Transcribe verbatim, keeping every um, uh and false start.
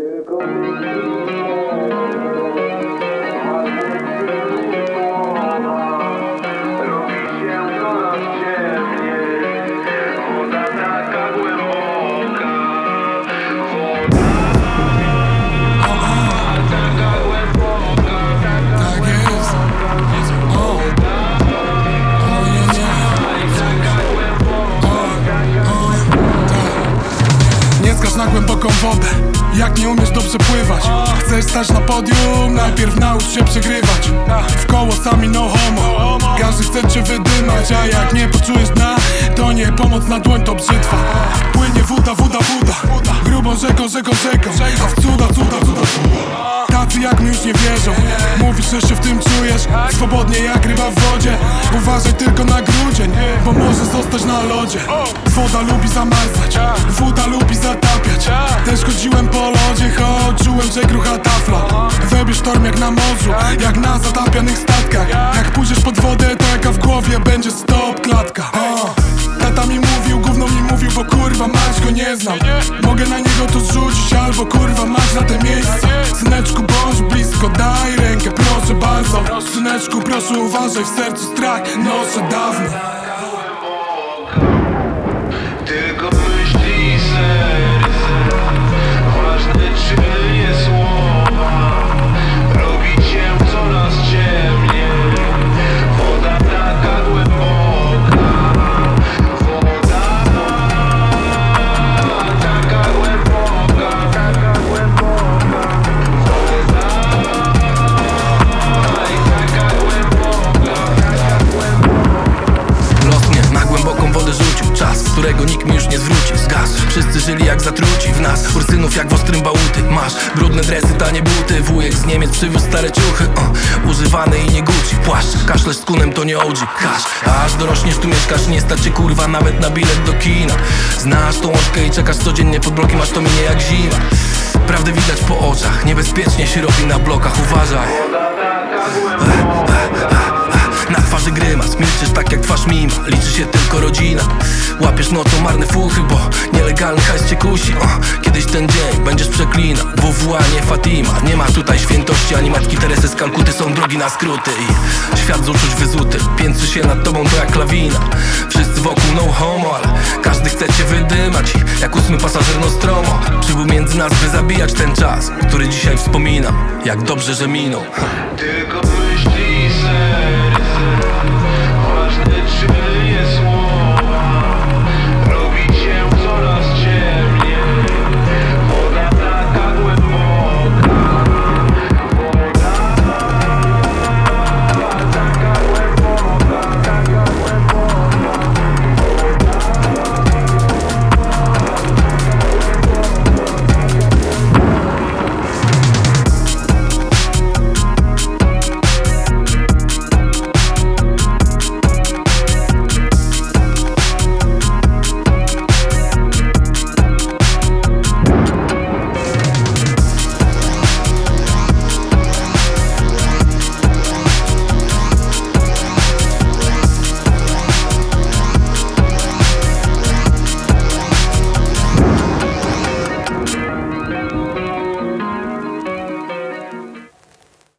Na głęboką wodę, jak nie umiesz dobrze pływać. Chcesz stać na podium, najpierw naucz się przegrywać. W koło sami no homo, każdy chce cię wydymać. A jak nie poczujesz dna, to nie pomoc na dłoń, to brzytwa. Płynie woda, woda, woda, grubą rzeką, rzeką, rzeką. A w cuda, cuda, cuda, tacy jak mi już nie wierzą. Mówisz, że się w tym czujesz swobodnie jak ryba w wodzie. Uważaj tylko na grudzień, bo może zostać na lodzie. Woda lubi zamarzać, woda lubi zatapiać. Też chodziłem po lodzie, choć czułem, że grucha tafla. Wybierz sztorm jak na morzu, jak na zatapianych statkach. Jak pójdziesz pod wodę, to jaka w głowie będzie stop klatka. o. Tata mi mówił, gówno mi mówił, bo kurwa mać go nie znam. Mogę na niego to zrzucić, albo kurwa mać na te miejsca. Syneczku, bądź blisko, daj rękę, proszę bardzo. Syneczku, proszę uważaj, w sercu strach noszę dawno. Tylko myśli i serce, ważne czyny, nie słowa. Robi cię coraz ciemniej, woda taka głęboka. Woda taka głęboka, taka głęboka. Woda i taka głęboka, taka głęboka. Los mnie na głęboką wodę rzucił, czas, którego nikt mi już nie zwróci. Zgasł, wszyscy żyli jak zatruci w nas, ursynów jak w ostrym bałuty. Masz brudne dresy, tanie buty, wujek z Niemiec przywiózł stare ciuchy, o, używane i nie Gucci. Płaszcz, kaszlesz z kunem, to nie O G. Hasz, a aż dorośniesz, tu mieszkasz, nie stać cię kurwa nawet na bilet do kina. Znasz tą łożkę i czekasz codziennie pod blokiem, aż to minie jak zima. Prawdę widać po oczach, niebezpiecznie się robi na blokach, uważaj. Na twarzy grymas, milczysz tak jak twarz mima. Liczy się tylko rodzina. Łapiesz nocą marne fuchy, bo nielegalny hajs cię kusi. o, Kiedyś ten dzień będziesz przeklinał. W W A nie Fatima. Nie ma tutaj świętości, ani matki Teresy z Kalkuty. Są drogi na skróty i świat z uczuć wyzuty piętrzy się nad tobą, to jak lawina. Wszyscy wokół no homo, ale każdy chce cię wydymać. I jak ósmy pasażer Nostromo przybył między nas, by zabijać ten czas, który dzisiaj wspominam. Jak dobrze, że minął. Tylko